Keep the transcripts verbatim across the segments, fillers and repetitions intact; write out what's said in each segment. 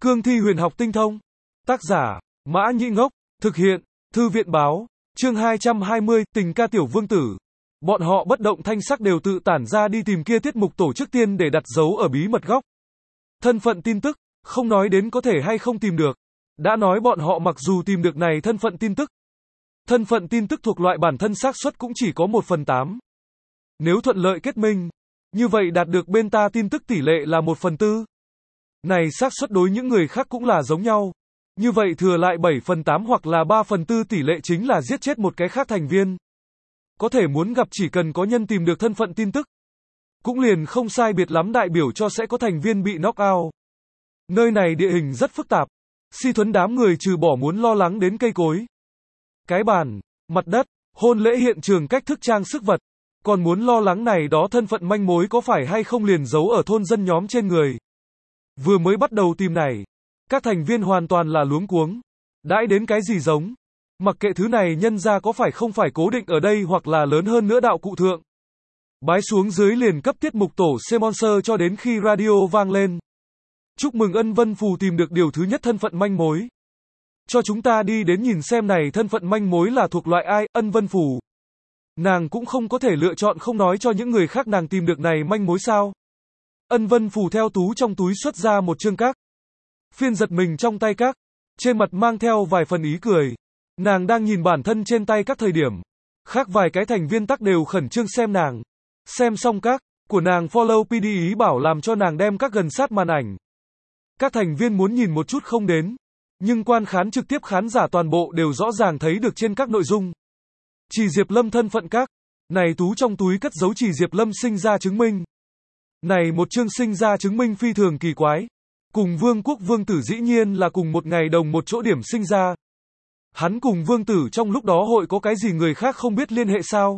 Cương thi huyền học tinh thông. Tác giả, Mã Nhĩ Ngốc. Thực hiện, Thư viện báo. Chương hai trăm hai mươi, tình ca tiểu vương tử. Bọn họ bất động thanh sắc đều tự tản ra đi tìm kia tiết mục tổ trước tiên để đặt dấu ở bí mật góc. Thân phận tin tức, không nói đến có thể hay không tìm được. Đã nói bọn họ mặc dù tìm được này thân phận tin tức. Thân phận tin tức thuộc loại bản thân xác suất cũng chỉ có một phần tám. Nếu thuận lợi kết minh, như vậy đạt được bên ta tin tức tỷ lệ là một phần tư. Này xác suất đối những người khác cũng là giống nhau. Như vậy thừa lại bảy phần tám hoặc là ba phần tư tỷ lệ chính là giết chết một cái khác thành viên. Có thể muốn gặp chỉ cần có nhân tìm được thân phận tin tức. Cũng liền không sai biệt lắm đại biểu cho sẽ có thành viên bị knock out. Nơi này địa hình rất phức tạp. Si thuấn đám người trừ bỏ muốn lo lắng đến cây cối, cái bàn, mặt đất, hôn lễ hiện trường cách thức trang sức vật. Còn muốn lo lắng này đó thân phận manh mối có phải hay không liền giấu ở thôn dân nhóm trên người. Vừa mới bắt đầu tìm này, các thành viên hoàn toàn là luống cuống. Đãi đến cái gì giống. Mặc kệ thứ này nhân ra có phải không phải cố định ở đây hoặc là lớn hơn nữa đạo cụ thượng. Bái xuống dưới liền cấp tiết mục tổ C-Monster cho đến khi radio vang lên. Chúc mừng Ân Vân Phù tìm được điều thứ nhất thân phận manh mối. Cho chúng ta đi đến nhìn xem này thân phận manh mối là thuộc loại ai, Ân Vân Phù. Nàng cũng không có thể lựa chọn không nói cho những người khác nàng tìm được này manh mối sao. Ân Vân Phù theo tú trong túi xuất ra một chương các. Phiên giật mình trong tay các. Trên mặt mang theo vài phần ý cười. Nàng đang nhìn bản thân trên tay các thời điểm. Khác vài cái thành viên tắc đều khẩn trương xem nàng. Xem xong các, của nàng follow pê đê ý bảo làm cho nàng đem các gần sát màn ảnh. Các thành viên muốn nhìn một chút không đến. Nhưng quan khán trực tiếp khán giả toàn bộ đều rõ ràng thấy được trên các nội dung. Chỉ Diệp Lâm thân phận các. Này tú trong túi cất giấu Chỉ Diệp Lâm sinh ra chứng minh. Này một chương sinh ra chứng minh phi thường kỳ quái. Cùng Vương Quốc Vương Tử dĩ nhiên là cùng một ngày đồng một chỗ điểm sinh ra. Hắn cùng Vương Tử trong lúc đó hội có cái gì người khác không biết liên hệ sao?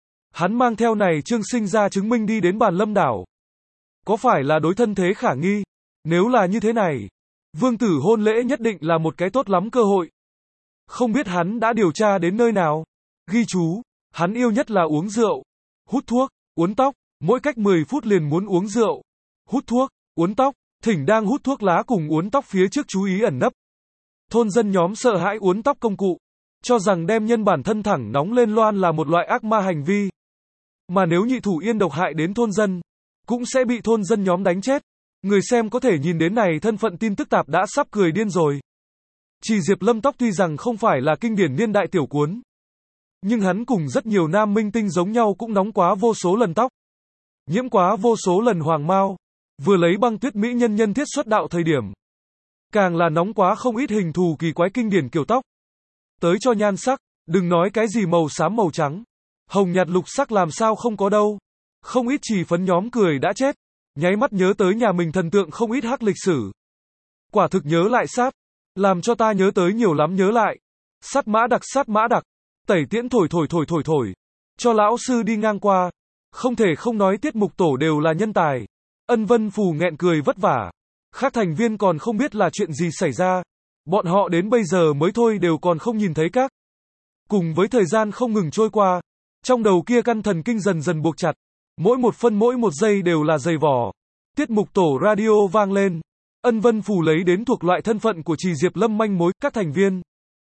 Hắn mang theo này chương sinh ra chứng minh đi đến bàn lâm đảo. Có phải là đối thân thế khả nghi? Nếu là như thế này, Vương Tử hôn lễ nhất định là một cái tốt lắm cơ hội. Không biết hắn đã điều tra đến nơi nào? Ghi chú, hắn yêu nhất là uống rượu, hút thuốc, uốn tóc, mỗi cách mười phút liền muốn uống rượu, hút thuốc, uốn tóc, thỉnh đang hút thuốc lá cùng uốn tóc phía trước chú ý ẩn nấp. Thôn dân nhóm sợ hãi uốn tóc công cụ, cho rằng đem nhân bản thân thẳng nóng lên loan là một loại ác ma hành vi. Mà nếu nhị thủ yên độc hại đến thôn dân, cũng sẽ bị thôn dân nhóm đánh chết. Người xem có thể nhìn đến này thân phận tin tức tạp đã sắp cười điên rồi. Chỉ Diệp Lâm tóc tuy rằng không phải là kinh điển niên đại tiểu cuốn, nhưng hắn cùng rất nhiều nam minh tinh giống nhau cũng nóng quá vô số lần tóc. Nhiễm quá vô số lần hoàng mao, vừa lấy băng tuyết mỹ nhân nhân thiết xuất đạo thời điểm. Càng là nóng quá không ít hình thù kỳ quái kinh điển kiểu tóc. Tới cho nhan sắc, đừng nói cái gì màu xám màu trắng. Hồng nhạt lục sắc làm sao không có đâu. Không ít chỉ phấn nhóm cười đã chết. Nháy mắt nhớ tới nhà mình thần tượng không ít hắc lịch sử. Quả thực nhớ lại sát. Làm cho ta nhớ tới nhiều lắm nhớ lại. Sát mã đặc sát mã đặc. Tẩy tiễn thổi thổi thổi thổi thổi. Cho lão sư đi ngang qua. Không thể không nói tiết mục tổ đều là nhân tài. Ân Vân Phù nghẹn cười vất vả. Khác thành viên còn không biết là chuyện gì xảy ra. Bọn họ đến bây giờ mới thôi đều còn không nhìn thấy các. Cùng với thời gian không ngừng trôi qua. Trong đầu kia căn thần kinh dần dần buộc chặt. Mỗi một phân mỗi một giây đều là dày vỏ. Tiết mục tổ radio vang lên. Ân Vân Phù lấy đến thuộc loại thân phận của Chỉ Diệp Lâm manh mối các thành viên.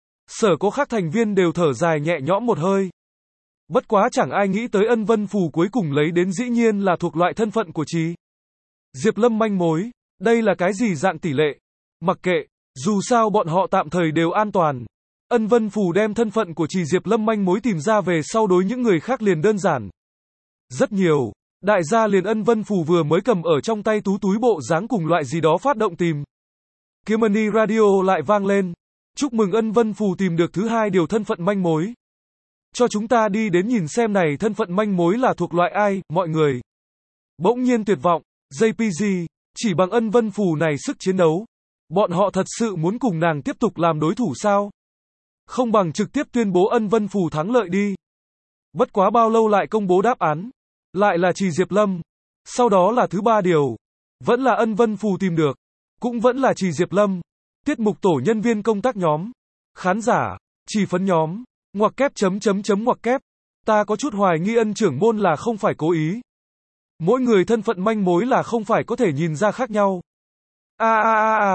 Sở có khác thành viên đều thở dài nhẹ nhõm một hơi. Bất quá chẳng ai nghĩ tới Ân Vân Phù cuối cùng lấy đến dĩ nhiên là thuộc loại thân phận của Chỉ Diệp Lâm manh mối. Đây là cái gì dạng tỷ lệ? Mặc kệ, dù sao bọn họ tạm thời đều an toàn. Ân Vân Phù đem thân phận của Chỉ Diệp Lâm manh mối tìm ra về sau đối những người khác liền đơn giản. Rất nhiều. Đại gia liền Ân Vân Phù vừa mới cầm ở trong tay tú túi bộ dáng cùng loại gì đó phát động tìm. Kiếm Money Radio lại vang lên. Chúc mừng Ân Vân Phù tìm được thứ hai điều thân phận manh mối. Cho chúng ta đi đến nhìn xem này thân phận manh mối là thuộc loại ai, mọi người. Bỗng nhiên tuyệt vọng, gi pê giê, chỉ bằng Ân Vân Phù này sức chiến đấu. Bọn họ thật sự muốn cùng nàng tiếp tục làm đối thủ sao? Không bằng trực tiếp tuyên bố Ân Vân Phù thắng lợi đi. Bất quá bao lâu lại công bố đáp án. Lại là Chỉ Diệp Lâm. Sau đó là thứ ba điều. Vẫn là Ân Vân Phù tìm được. Cũng vẫn là Chỉ Diệp Lâm. Tiết mục tổ nhân viên công tác nhóm. Khán giả. Chỉ phấn nhóm. Ngoặc kép chấm chấm chấm ngoặc kép. Ta có chút hoài nghi Ân trưởng môn là không phải cố ý. Mỗi người thân phận manh mối là không phải có thể nhìn ra khác nhau. A a a a.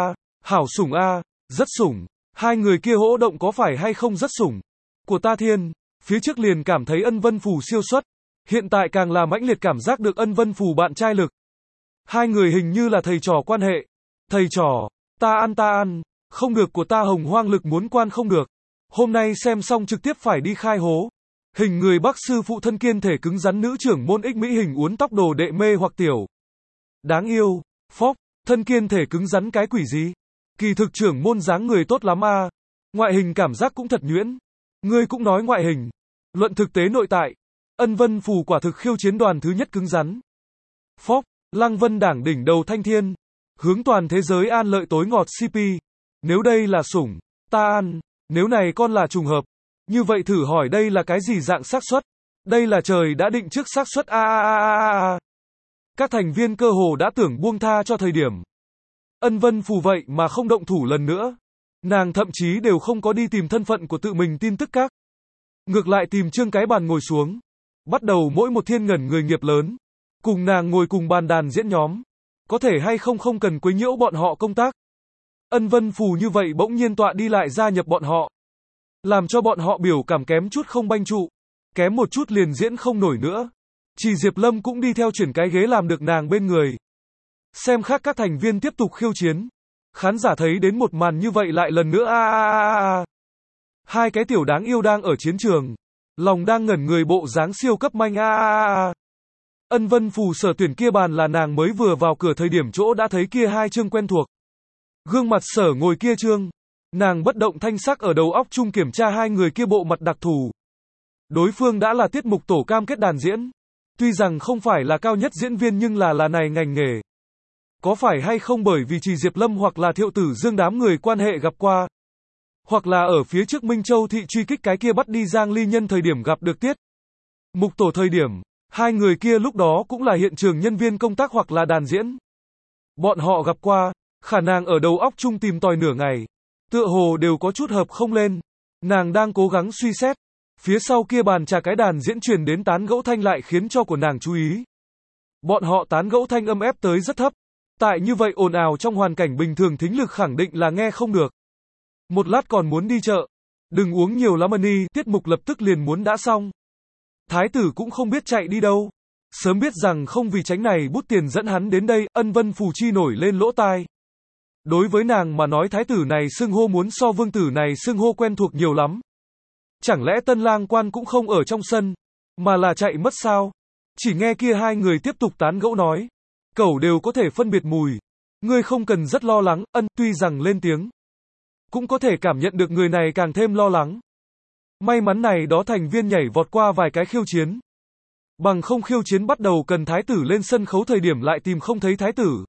Hảo sủng a, rất sủng. Hai người kia hỗ động có phải hay không rất sủng. Của ta thiên, phía trước liền cảm thấy Ân Vân Phù siêu xuất. Hiện tại càng là mãnh liệt cảm giác được Ân Vân Phù bạn trai lực. Hai người hình như là thầy trò quan hệ. Thầy trò, ta ăn ta ăn, không được của ta hồng hoang lực muốn quan không được. Hôm nay xem xong trực tiếp phải đi khai hố. Hình người Bắc sư phụ thân kiên thể cứng rắn nữ trưởng môn ích mỹ hình uốn tóc đồ đệ mê hoặc tiểu. Đáng yêu, phốc, thân kiên thể cứng rắn cái quỷ gì? Kỳ thực trưởng môn dáng người tốt lắm a, ngoại hình cảm giác cũng thật nhuyễn. Ngươi cũng nói ngoại hình. Luận thực tế nội tại, Ân Vân Phù quả thực khiêu chiến đoàn thứ nhất cứng rắn. Phốc, Lăng Vân đảng đỉnh đầu thanh thiên, hướng toàn thế giới an lợi tối ngọt xê pê. Nếu đây là sủng, ta ăn, nếu này con là trùng hợp, như vậy thử hỏi đây là cái gì dạng xác suất? Đây là trời đã định trước xác suất a a a a a. Các thành viên cơ hồ đã tưởng buông tha cho thời điểm. Ân Vân Phù vậy mà không động thủ lần nữa. Nàng thậm chí đều không có đi tìm thân phận của tự mình tin tức các. Ngược lại tìm Trương Cái Bàn ngồi xuống. Bắt đầu mỗi một thiên ngẩn người nghiệp lớn. Cùng nàng ngồi cùng bàn đàn diễn nhóm. Có thể hay không không cần quấy nhiễu bọn họ công tác. Ân Vân Phù như vậy bỗng nhiên tọa đi lại gia nhập bọn họ. Làm cho bọn họ biểu cảm kém chút không banh trụ. Kém một chút liền diễn không nổi nữa. Chỉ Diệp Lâm cũng đi theo chuyển cái ghế làm được nàng bên người. Xem khác các thành viên tiếp tục khiêu chiến. Khán giả thấy đến một màn như vậy lại lần nữa a a a a. Hai cái tiểu đáng yêu đang ở chiến trường. Lòng đang ngẩn người bộ dáng siêu cấp manh a a a. Ân Vân Phù sở tuyển kia bàn là nàng mới vừa vào cửa thời điểm chỗ đã thấy kia hai chương quen thuộc. Gương mặt sở ngồi kia chương. Nàng bất động thanh sắc ở đầu óc chung kiểm tra hai người kia bộ mặt đặc thù. Đối phương đã là tiết mục tổ cam kết đàn diễn. Tuy rằng không phải là cao nhất diễn viên nhưng là là này ngành nghề. Có phải hay không bởi vì chỉ Diệp Lâm hoặc là Thiệu Tử Dương đám người quan hệ gặp qua. Hoặc là ở phía trước Minh Châu thị truy kích cái kia bắt đi Giang Ly Nhân thời điểm gặp được tiết mục tổ thời điểm. Hai người kia lúc đó cũng là hiện trường nhân viên công tác hoặc là đàn diễn. Bọn họ gặp qua, khả năng ở đầu óc chung tìm tòi nửa ngày. Tựa hồ đều có chút hợp không lên. Nàng đang cố gắng suy xét. Phía sau kia bàn trà cái đàn diễn truyền đến tán gẫu thanh lại khiến cho của nàng chú ý. Bọn họ tán gẫu thanh âm ép tới rất thấp. Tại như vậy ồn ào trong hoàn cảnh bình thường thính lực khẳng định là nghe không được. Một lát còn muốn đi chợ. Đừng uống nhiều lắm money, tiết mục lập tức liền muốn đã xong. Thái tử cũng không biết chạy đi đâu. Sớm biết rằng không vì tránh này bút tiền dẫn hắn đến đây, Ân Vân Phù chi nổi lên lỗ tai. Đối với nàng mà nói thái tử này xưng hô muốn so vương tử này xưng hô quen thuộc nhiều lắm. Chẳng lẽ tân lang quan cũng không ở trong sân, mà là chạy mất sao? Chỉ nghe kia hai người tiếp tục tán gẫu nói. Cẩu đều có thể phân biệt mùi. Ngươi không cần rất lo lắng, Ân, tuy rằng lên tiếng. Cũng có thể cảm nhận được người này càng thêm lo lắng. May mắn này đó thành viên nhảy vọt qua vài cái khiêu chiến. Bằng không khiêu chiến bắt đầu cần thái tử lên sân khấu thời điểm lại tìm không thấy thái tử.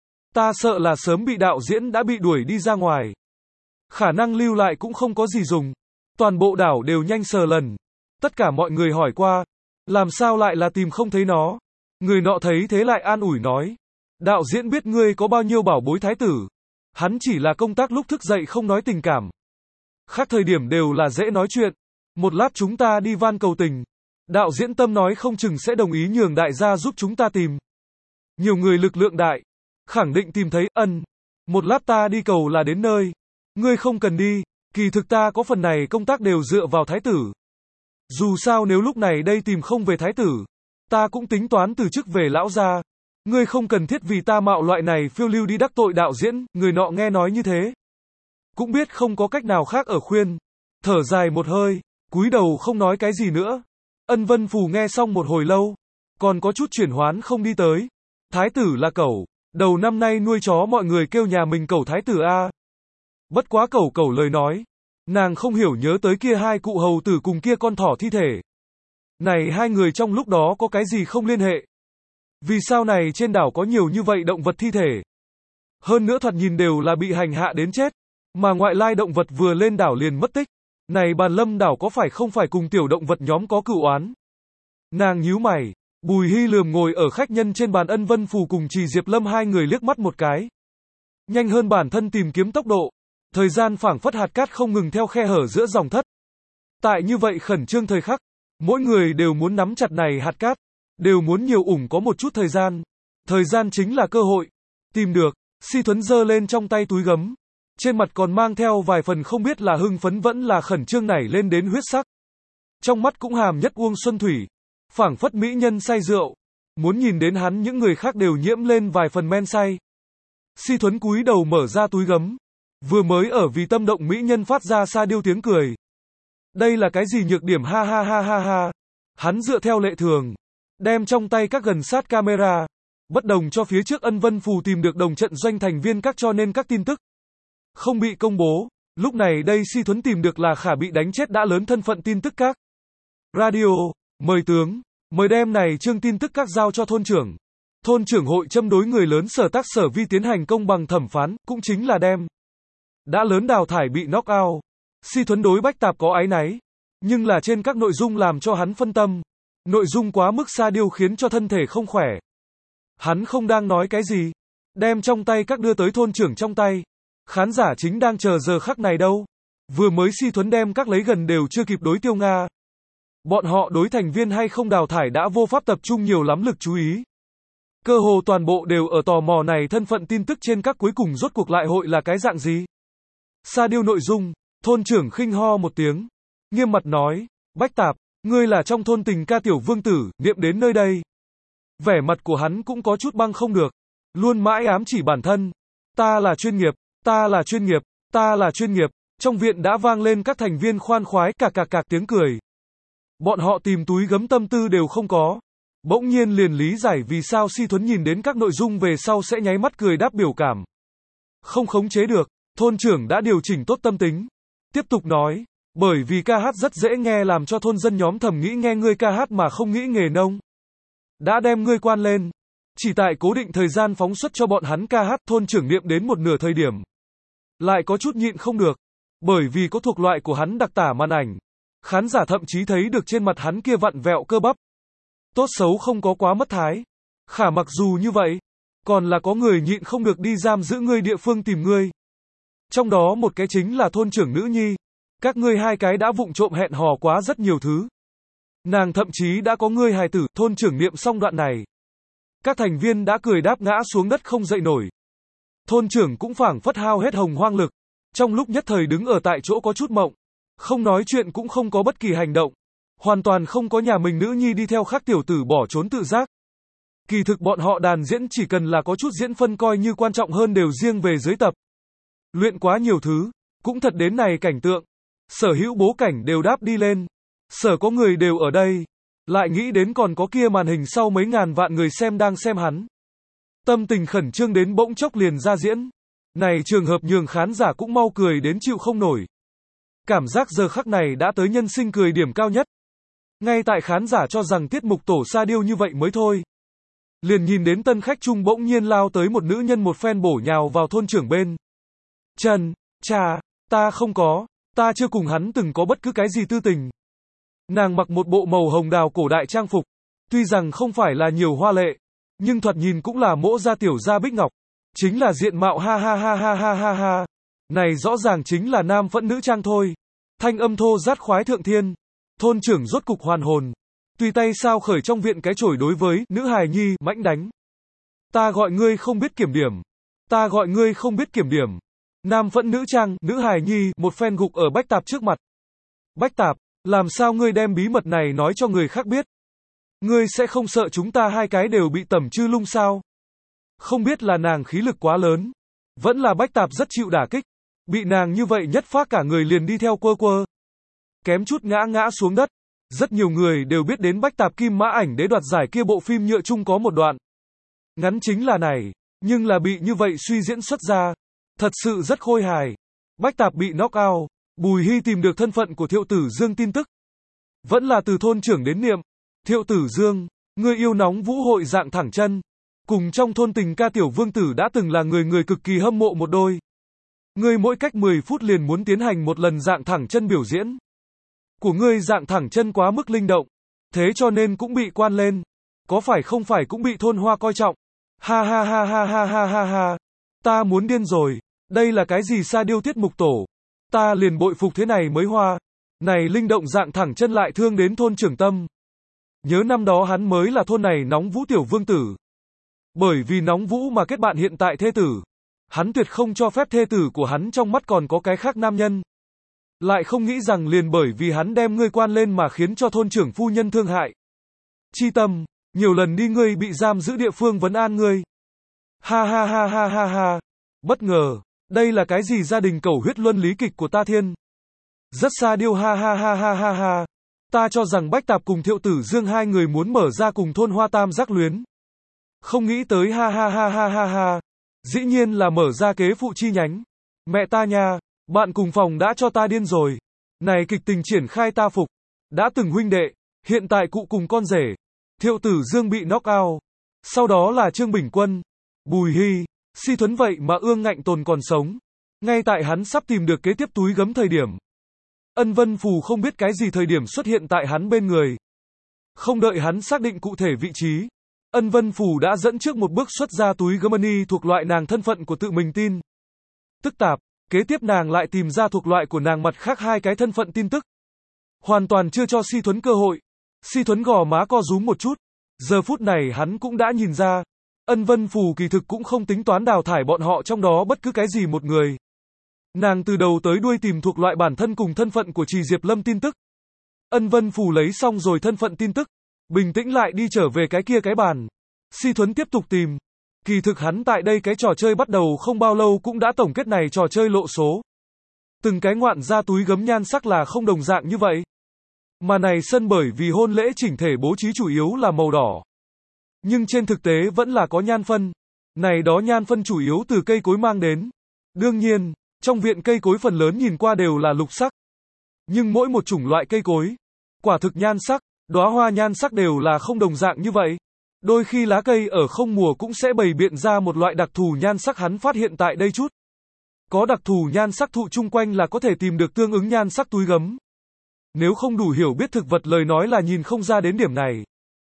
Ta sợ là sớm bị đạo diễn đã bị đuổi đi ra ngoài. Khả năng lưu lại cũng không có gì dùng. Toàn bộ đảo đều nhanh sờ lần. Tất cả mọi người hỏi qua. Làm sao lại là tìm không thấy nó? Người nọ thấy thế lại an ủi nói. Đạo diễn biết ngươi có bao nhiêu bảo bối thái tử. Hắn chỉ là công tác lúc thức dậy không nói tình cảm. Khác thời điểm đều là dễ nói chuyện. Một lát chúng ta đi van cầu tình. Đạo diễn Tâm nói không chừng sẽ đồng ý nhường đại gia giúp chúng ta tìm. Nhiều người lực lượng đại. Khẳng định tìm thấy, Ân. Một lát ta đi cầu là đến nơi. Ngươi không cần đi. Kỳ thực ta có phần này công tác đều dựa vào thái tử. Dù sao nếu lúc này đây tìm không về thái tử. Ta cũng tính toán từ chức về lão gia. Ngươi không cần thiết vì ta mạo loại này phiêu lưu đi đắc tội đạo diễn. Người nọ nghe nói như thế. Cũng biết không có cách nào khác ở khuyên. Thở dài một hơi. Cúi đầu không nói cái gì nữa. Ân Vân Phù nghe xong một hồi lâu. Còn có chút chuyển hoán không đi tới. Thái tử là cẩu. Đầu năm nay nuôi chó mọi người kêu nhà mình cẩu thái tử a. Bất quá cẩu cẩu lời nói. Nàng không hiểu nhớ tới kia hai cụ hầu tử cùng kia con thỏ thi thể. Này hai người trong lúc đó có cái gì không liên hệ? Vì sao này trên đảo có nhiều như vậy động vật thi thể? Hơn nữa thoạt nhìn đều là bị hành hạ đến chết. Mà ngoại lai động vật vừa lên đảo liền mất tích. Này bàn lâm đảo có phải không phải cùng tiểu động vật nhóm có cựu oán? Nàng nhíu mày. Bùi Hy lườm ngồi ở khách nhân trên bàn Ân Vân Phù cùng Trì Diệp Lâm hai người liếc mắt một cái. Nhanh hơn bản thân tìm kiếm tốc độ. Thời gian phảng phất hạt cát không ngừng theo khe hở giữa dòng thất. Tại như vậy khẩn trương thời khắc. Mỗi người đều muốn nắm chặt này hạt cát. Đều muốn nhiều ủng có một chút thời gian. Thời gian chính là cơ hội. Tìm được. Si Thuấn giơ lên trong tay túi gấm. Trên mặt còn mang theo vài phần không biết là hưng phấn vẫn là khẩn trương nảy lên đến huyết sắc. Trong mắt cũng hàm nhất uông xuân thủy, phảng phất mỹ nhân say rượu. Muốn nhìn đến hắn những người khác đều nhiễm lên vài phần men say. Si Thuấn cúi đầu mở ra túi gấm. Vừa mới ở vì tâm động mỹ nhân phát ra sa điêu tiếng cười. Đây là cái gì nhược điểm ha ha ha ha ha. Hắn dựa theo lệ thường. Đem trong tay các gần sát camera. Bất đồng cho phía trước Ân Vân Phù tìm được đồng trận doanh thành viên các cho nên các tin tức không bị công bố. Lúc này đây Si Thuấn tìm được là khả bị đánh chết đã lớn thân phận tin tức các radio. Mời tướng. Mời đem này chương tin tức các giao cho thôn trưởng. Thôn trưởng hội châm đối người lớn Sở Tác Sở Vi tiến hành công bằng thẩm phán, cũng chính là đem đã lớn đào thải bị knock out. Si Thuấn đối Bách Tạp có áy náy, nhưng là trên các nội dung làm cho hắn phân tâm. Nội dung quá mức sa điêu khiến cho thân thể không khỏe. Hắn không đang nói cái gì, đem trong tay các đưa tới thôn trưởng trong tay. Khán giả chính đang chờ giờ khắc này đâu. Vừa mới Si Thuấn đem các lấy gần đều chưa kịp đối Tiêu Nga. Bọn họ đối thành viên hay không đào thải đã vô pháp tập trung nhiều lắm lực chú ý. Cơ hồ toàn bộ đều ở tò mò này thân phận tin tức trên các cuối cùng rốt cuộc lại hội là cái dạng gì. Sa điêu nội dung, thôn trưởng khinh ho một tiếng, nghiêm mặt nói, Bách Tạp, ngươi là trong thôn tình ca tiểu vương tử, niệm đến nơi đây. Vẻ mặt của hắn cũng có chút băng không được, luôn mãi ám chỉ bản thân. Ta là chuyên nghiệp, ta là chuyên nghiệp, ta là chuyên nghiệp. Trong viện đã vang lên các thành viên khoan khoái cạc cạc cạc tiếng cười. Bọn họ tìm túi gấm tâm tư đều không có. Bỗng nhiên liền lý giải vì sao Si Thuấn nhìn đến các nội dung về sau sẽ nháy mắt cười đáp biểu cảm. Không khống chế được, thôn trưởng đã điều chỉnh tốt tâm tính. Tiếp tục nói, bởi vì ca hát rất dễ nghe làm cho thôn dân nhóm thầm nghĩ nghe ngươi ca hát mà không nghĩ nghề nông. Đã đem ngươi quan lên. Chỉ tại cố định thời gian phóng xuất cho bọn hắn ca hát, thôn trưởng niệm đến một nửa thời điểm. Lại có chút nhịn không được. Bởi vì có thuộc loại của hắn đặc tả màn ảnh. Khán giả thậm chí thấy được trên mặt hắn kia vặn vẹo cơ bắp. Tốt xấu không có quá mất thái. Khả mặc dù như vậy, còn là có người nhịn không được đi giam giữ ngươi địa phương tìm ngươi. Trong đó một cái chính là thôn trưởng nữ nhi. Các ngươi hai cái đã vụng trộm hẹn hò quá rất nhiều thứ. Nàng thậm chí đã có ngươi hài tử, thôn trưởng niệm xong đoạn này. Các thành viên đã cười đáp ngã xuống đất không dậy nổi. Thôn trưởng cũng phảng phất hao hết hồng hoang lực. Trong lúc nhất thời đứng ở tại chỗ có chút mộng. Không nói chuyện cũng không có bất kỳ hành động. Hoàn toàn không có nhà mình nữ nhi đi theo khác tiểu tử bỏ trốn tự giác. Kỳ thực bọn họ đàn diễn chỉ cần là có chút diễn phân coi như quan trọng hơn đều riêng về dưới tập. Luyện quá nhiều thứ, cũng thật đến này cảnh tượng. Sở hữu bố cảnh đều đáp đi lên. Sở có người đều ở đây. Lại nghĩ đến còn có kia màn hình sau mấy ngàn vạn người xem đang xem hắn. Tâm tình khẩn trương đến bỗng chốc liền ra diễn. Này trường hợp nhường khán giả cũng mau cười đến chịu không nổi. Cảm giác giờ khắc này đã tới nhân sinh cười điểm cao nhất. Ngay tại khán giả cho rằng tiết mục tổ sa điêu như vậy mới thôi. Liền nhìn đến tân khách trung bỗng nhiên lao tới một nữ nhân một phen bổ nhào vào thôn trưởng bên. Trần, cha, ta không có, ta chưa cùng hắn từng có bất cứ cái gì tư tình. Nàng mặc một bộ màu hồng đào cổ đại trang phục. Tuy rằng không phải là nhiều hoa lệ, nhưng thoạt nhìn cũng là mỗ gia tiểu gia bích ngọc. Chính là diện mạo ha ha ha ha ha ha ha. Này rõ ràng chính là nam phẫn nữ trang thôi. Thanh âm thô rát khoái thượng thiên. Thôn trưởng rốt cục hoàn hồn. Tùy tay sao khởi trong viện cái chổi đối với nữ hài nhi mãnh đánh. Ta gọi ngươi không biết kiểm điểm. Ta gọi ngươi không biết kiểm điểm. Nam phẫn nữ trang, nữ hài nhi một phen gục ở Bách Tạp trước mặt. Bách Tạp, làm sao ngươi đem bí mật này nói cho người khác biết? Ngươi sẽ không sợ chúng ta hai cái đều bị tẩm chư lung sao? Không biết là nàng khí lực quá lớn. Vẫn là Bách Tạp rất chịu đả kích. Bị nàng như vậy nhất phát cả người liền đi theo quơ quơ. Kém chút ngã ngã xuống đất. Rất nhiều người đều biết đến Bách Tạp Kim Mã Ảnh Đế đoạt giải kia bộ phim nhựa chung có một đoạn. Ngắn chính là này. Nhưng là bị như vậy suy diễn xuất ra. Thật sự rất khôi hài. Bách Tạp bị knock out. Bùi Hy tìm được thân phận của Thiệu Tử Dương tin tức. Vẫn là từ thôn trưởng đến niệm. Thiệu Tử Dương, người yêu nóng vũ hội dạng thẳng chân. Cùng trong thôn tình ca tiểu vương tử đã từng là người người cực kỳ hâm mộ một đôi. Ngươi mỗi cách mười phút liền muốn tiến hành một lần dạng thẳng chân biểu diễn. Của ngươi dạng thẳng chân quá mức linh động. Thế cho nên cũng bị quan lên. Có phải không phải cũng bị thôn hoa coi trọng. Ha ha ha ha ha ha ha ha. Ta muốn điên rồi. Đây là cái gì sa điêu tiết mục tổ. Ta liền bội phục thế này mới hoa. Này linh động dạng thẳng chân lại thương đến thôn trưởng tâm. Nhớ năm đó hắn mới là thôn này nóng vũ tiểu vương tử. Bởi vì nóng vũ mà kết bạn hiện tại thê tử. Hắn tuyệt không cho phép thê tử của hắn trong mắt còn có cái khác nam nhân. Lại không nghĩ rằng liền bởi vì hắn đem ngươi quan lên mà khiến cho thôn trưởng phu nhân thương hại. Chi tâm, nhiều lần đi ngươi bị giam giữ địa phương vấn an ngươi. Ha ha ha ha ha ha. Bất ngờ, đây là cái gì gia đình cầu huyết luân lý kịch của ta thiên. Rất xa điêu ha ha ha ha ha ha. Ta cho rằng Bách Tạp cùng Thiệu Tử Dương hai người muốn mở ra cùng thôn Hoa Tam Giác Luyến. Không nghĩ tới ha ha ha ha ha ha. Dĩ nhiên là mở ra kế phụ chi nhánh. Mẹ ta nha, bạn cùng phòng đã cho ta điên rồi. Này kịch tình triển khai ta phục. Đã từng huynh đệ, hiện tại cụ cùng con rể. Thiệu Tử Dương bị knock out. Sau đó là Trương Bình Quân, Bùi Hy, Si Thuấn vậy mà Ương Ngạnh Tồn còn sống. Ngay tại hắn sắp tìm được kế tiếp túi gấm thời điểm. Ân Vân Phù không biết cái gì thời điểm xuất hiện tại hắn bên người. Không đợi hắn xác định cụ thể vị trí. Ân Vân Phù đã dẫn trước một bước xuất ra túi gấm money thuộc loại nàng thân phận của tự mình tin. Tức tạp, kế tiếp nàng lại tìm ra thuộc loại của nàng mặt khác hai cái thân phận tin tức. Hoàn toàn chưa cho Si Thuấn cơ hội. Si Thuấn gò má co rúm một chút. Giờ phút này hắn cũng đã nhìn ra. Ân Vân Phù kỳ thực cũng không tính toán đào thải bọn họ trong đó bất cứ cái gì một người. Nàng từ đầu tới đuôi tìm thuộc loại bản thân cùng thân phận của Trì Diệp Lâm tin tức. Ân Vân Phù lấy xong rồi thân phận tin tức. Bình tĩnh lại đi trở về cái kia cái bàn. Si Thuấn tiếp tục tìm. Kỳ thực hắn tại đây cái trò chơi bắt đầu không bao lâu cũng đã tổng kết này trò chơi lộ số. Từng cái ngoạn ra túi gấm nhan sắc là không đồng dạng như vậy. Mà này sân bởi vì hôn lễ chỉnh thể bố trí chủ yếu là màu đỏ. Nhưng trên thực tế vẫn là có nhan phân. Này đó nhan phân chủ yếu từ cây cối mang đến. Đương nhiên, trong viện cây cối phần lớn nhìn qua đều là lục sắc. Nhưng mỗi một chủng loại cây cối, quả thực nhan sắc, đóa hoa nhan sắc đều là không đồng dạng như vậy. Đôi khi lá cây ở không mùa cũng sẽ bày biện ra một loại đặc thù nhan sắc hắn phát hiện tại đây chút. Có đặc thù nhan sắc thụ chung quanh là có thể tìm được tương ứng nhan sắc túi gấm. Nếu không đủ hiểu biết thực vật lời nói là nhìn không ra đến điểm này.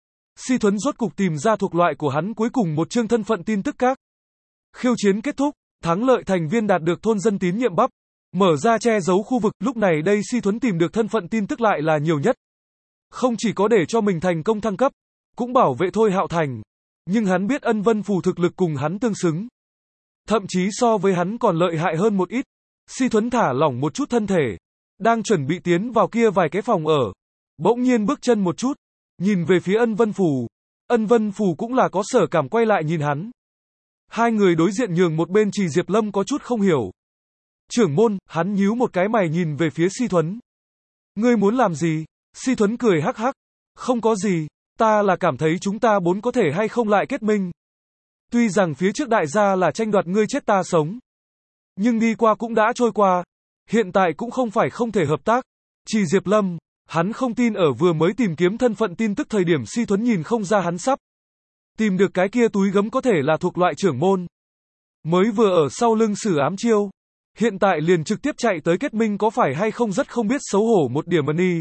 Si Thuấn rốt cục tìm ra thuộc loại của hắn cuối cùng một chương thân phận tin tức các. Khiêu chiến kết thúc, thắng lợi thành viên đạt được thôn dân tín nhiệm bắp. Mở ra che giấu khu vực, lúc này đây Si Thuấn tìm được thân phận tin tức lại là nhiều nhất. Không chỉ có để cho mình thành công thăng cấp, cũng bảo vệ Thôi Hạo Thành. Nhưng hắn biết Ân Vân Phù thực lực cùng hắn tương xứng. Thậm chí so với hắn còn lợi hại hơn một ít. Si Thuấn thả lỏng một chút thân thể. Đang chuẩn bị tiến vào kia vài cái phòng ở. Bỗng nhiên bước chân một chút. Nhìn về phía Ân Vân Phù. Ân Vân Phù cũng là có sở cảm quay lại nhìn hắn. Hai người đối diện nhường một bên Trì Diệp Lâm có chút không hiểu. Trưởng môn, hắn nhíu một cái mày nhìn về phía Si Thuấn. Ngươi muốn làm gì? Si Thuấn cười hắc hắc. Không có gì, ta là cảm thấy chúng ta bốn có thể hay không lại kết minh. Tuy rằng phía trước đại gia là tranh đoạt ngươi chết ta sống. Nhưng đi qua cũng đã trôi qua. Hiện tại cũng không phải không thể hợp tác. Trì Diệp Lâm, hắn không tin ở vừa mới tìm kiếm thân phận tin tức thời điểm Si Thuấn nhìn không ra hắn sắp tìm được cái kia túi gấm có thể là thuộc loại trưởng môn. Mới vừa ở sau lưng Sử ám chiêu. Hiện tại liền trực tiếp chạy tới kết minh có phải hay không rất không biết xấu hổ một điểm money.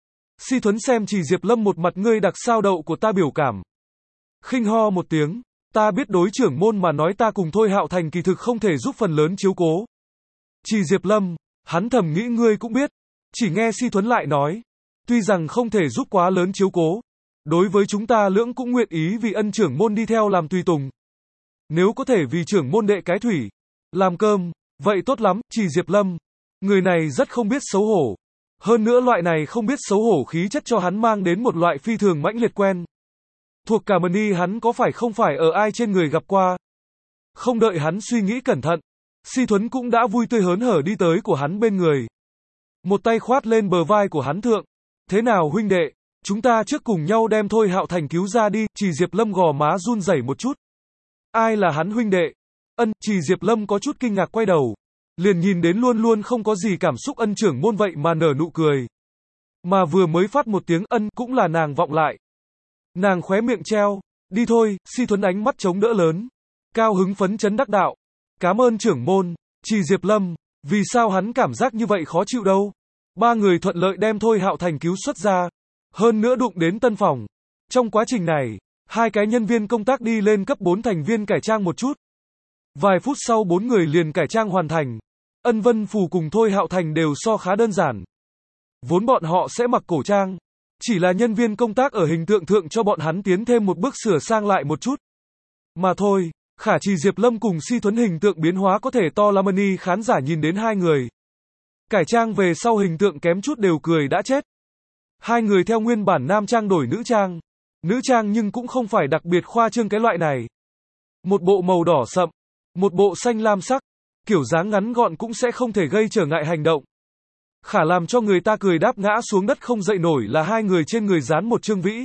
Si Thuấn xem Trì Diệp Lâm một mặt ngươi đặc sao đậu của ta biểu cảm. Khinh ho một tiếng. Ta biết đối trưởng môn mà nói ta cùng Thôi Hạo Thành kỳ thực không thể giúp phần lớn chiếu cố. Trì Diệp Lâm, hắn thầm nghĩ ngươi cũng biết. Chỉ nghe Si Thuấn lại nói. Tuy rằng không thể giúp quá lớn chiếu cố. Đối với chúng ta lưỡng cũng nguyện ý vì ân trưởng môn đi theo làm tùy tùng. Nếu có thể vì trưởng môn đệ cái thủy. Làm cơm. Vậy tốt lắm, Trì Diệp Lâm. Người này rất không biết xấu hổ. Hơn nữa loại này không biết xấu hổ khí chất cho hắn mang đến một loại phi thường mãnh liệt quen. Thuộc cả money hắn có phải không phải ở ai trên người gặp qua. Không đợi hắn suy nghĩ cẩn thận. Si Thuấn cũng đã vui tươi hớn hở đi tới của hắn bên người. Một tay khoát lên bờ vai của hắn thượng. Thế nào huynh đệ, chúng ta trước cùng nhau đem Thôi Hạo Thành cứu ra đi. Trì Diệp Lâm gò má run rẩy một chút. Ai là hắn huynh đệ? Ân, Trì Diệp Lâm có chút kinh ngạc quay đầu. Liền nhìn đến luôn luôn không có gì cảm xúc ân trưởng môn vậy mà nở nụ cười. Mà vừa mới phát một tiếng ân cũng là nàng vọng lại. Nàng khóe miệng treo. Đi thôi, Si Thuấn ánh mắt chống đỡ lớn. Cao hứng phấn chấn đắc đạo. Cảm ơn trưởng môn. Trì Diệp Lâm. Vì sao hắn cảm giác như vậy khó chịu đâu? Ba người thuận lợi đem Thôi Hạo Thành cứu xuất ra. Hơn nữa đụng đến tân phòng. Trong quá trình này, hai cái nhân viên công tác đi lên cấp bốn thành viên cải trang một chút. Vài phút sau bốn người liền cải trang hoàn thành. Ân Vân Phù cùng Thôi Hạo Thành đều so khá đơn giản. Vốn bọn họ sẽ mặc cổ trang. Chỉ là nhân viên công tác ở hình tượng thượng cho bọn hắn tiến thêm một bước sửa sang lại một chút. Mà thôi, Khả Trì Diệp Lâm cùng Si Thuấn hình tượng biến hóa có thể to lắm ni khán giả nhìn đến hai người. Cải trang về sau hình tượng kém chút đều cười đã chết. Hai người theo nguyên bản nam trang đổi nữ trang. Nữ trang nhưng cũng không phải đặc biệt khoa trương cái loại này. Một bộ màu đỏ sậm, một bộ xanh lam sắc, kiểu dáng ngắn gọn cũng sẽ không thể gây trở ngại hành động. Khả làm cho người ta cười đáp ngã xuống đất không dậy nổi là hai người trên người dán một chương vĩ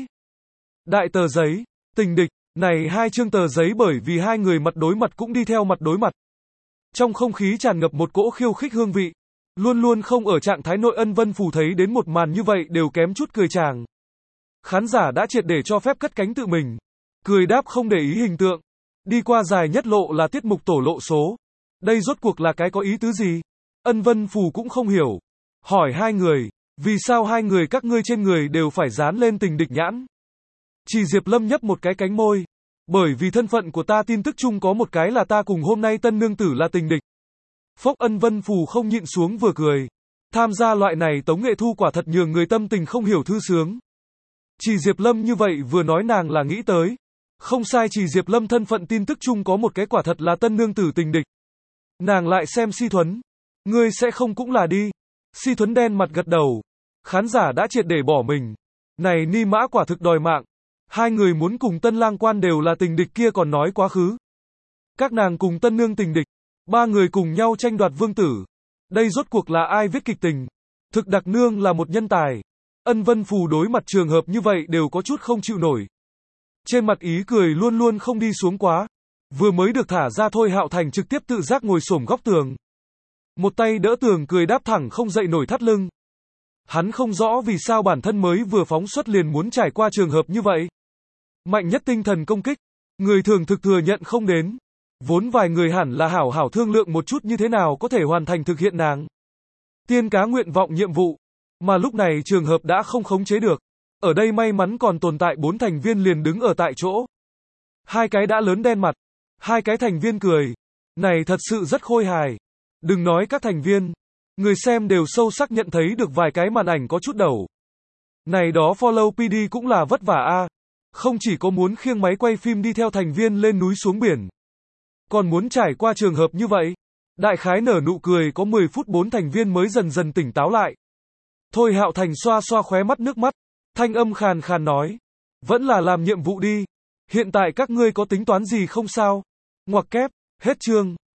đại tờ giấy, tình địch, này hai chương tờ giấy bởi vì hai người mặt đối mặt cũng đi theo mặt đối mặt. Trong không khí tràn ngập một cỗ khiêu khích hương vị, luôn luôn không ở trạng thái nội Ân Vân Phù thấy đến một màn như vậy đều kém chút cười chàng. Khán giả đã triệt để cho phép cất cánh tự mình, cười đáp không để ý hình tượng. Đi qua dài nhất lộ là tiết mục tổ lộ số. Đây rốt cuộc là cái có ý tứ gì? Ân Vân Phù cũng không hiểu. Hỏi hai người, vì sao hai người các ngươi trên người đều phải dán lên tình địch nhãn? Trì Diệp Lâm nhấp một cái cánh môi. Bởi vì thân phận của ta tin tức chung có một cái là ta cùng hôm nay tân nương tử là tình địch. Phốc. Ân Vân Phù không nhịn xuống vừa cười. Tham gia loại này tống nghệ thu quả thật nhường người tâm tình không hiểu thư sướng. Trì Diệp Lâm như vậy vừa nói nàng là nghĩ tới. Không sai, Trì Diệp Lâm thân phận tin tức chung có một cái quả thật là tân nương tử tình địch. Nàng lại xem Si Thuấn. Ngươi sẽ không cũng là đi. Si Thuấn đen mặt gật đầu. Khán giả đã triệt để bỏ mình. Này ni mã quả thực đòi mạng. Hai người muốn cùng tân lang quan đều là tình địch kia còn nói quá khứ. Các nàng cùng tân nương tình địch. Ba người cùng nhau tranh đoạt vương tử. Đây rốt cuộc là ai viết kịch tình? Thực đặc nương là một nhân tài. Ân Vân Phù đối mặt trường hợp như vậy đều có chút không chịu nổi. Trên mặt ý cười luôn luôn không đi xuống quá. Vừa mới được thả ra thôi Hạo Thành trực tiếp tự giác ngồi xổm góc tường. Một tay đỡ tường cười đáp thẳng không dậy nổi thắt lưng. Hắn không rõ vì sao bản thân mới vừa phóng xuất liền muốn trải qua trường hợp như vậy. Mạnh nhất tinh thần công kích. Người thường thực thừa nhận không đến. Vốn vài người hẳn là hảo hảo thương lượng một chút như thế nào có thể hoàn thành thực hiện nàng tiên cá nguyện vọng nhiệm vụ. Mà lúc này trường hợp đã không khống chế được. Ở đây may mắn còn tồn tại bốn thành viên liền đứng ở tại chỗ. Hai cái đã lớn đen mặt. Hai cái thành viên cười. Này thật sự rất khôi hài. Đừng nói các thành viên. Người xem đều sâu sắc nhận thấy được vài cái màn ảnh có chút đầu. Này đó follow pê đê cũng là vất vả a. Không chỉ có muốn khiêng máy quay phim đi theo thành viên lên núi xuống biển. Còn muốn trải qua trường hợp như vậy. Đại khái nở nụ cười có mười phút bốn thành viên mới dần dần tỉnh táo lại. Thôi Hạo Thành xoa xoa khóe mắt nước mắt. Thanh âm khàn khàn nói. Vẫn là làm nhiệm vụ đi. Hiện tại các ngươi có tính toán gì không sao? Ngoặc kép, hết chương.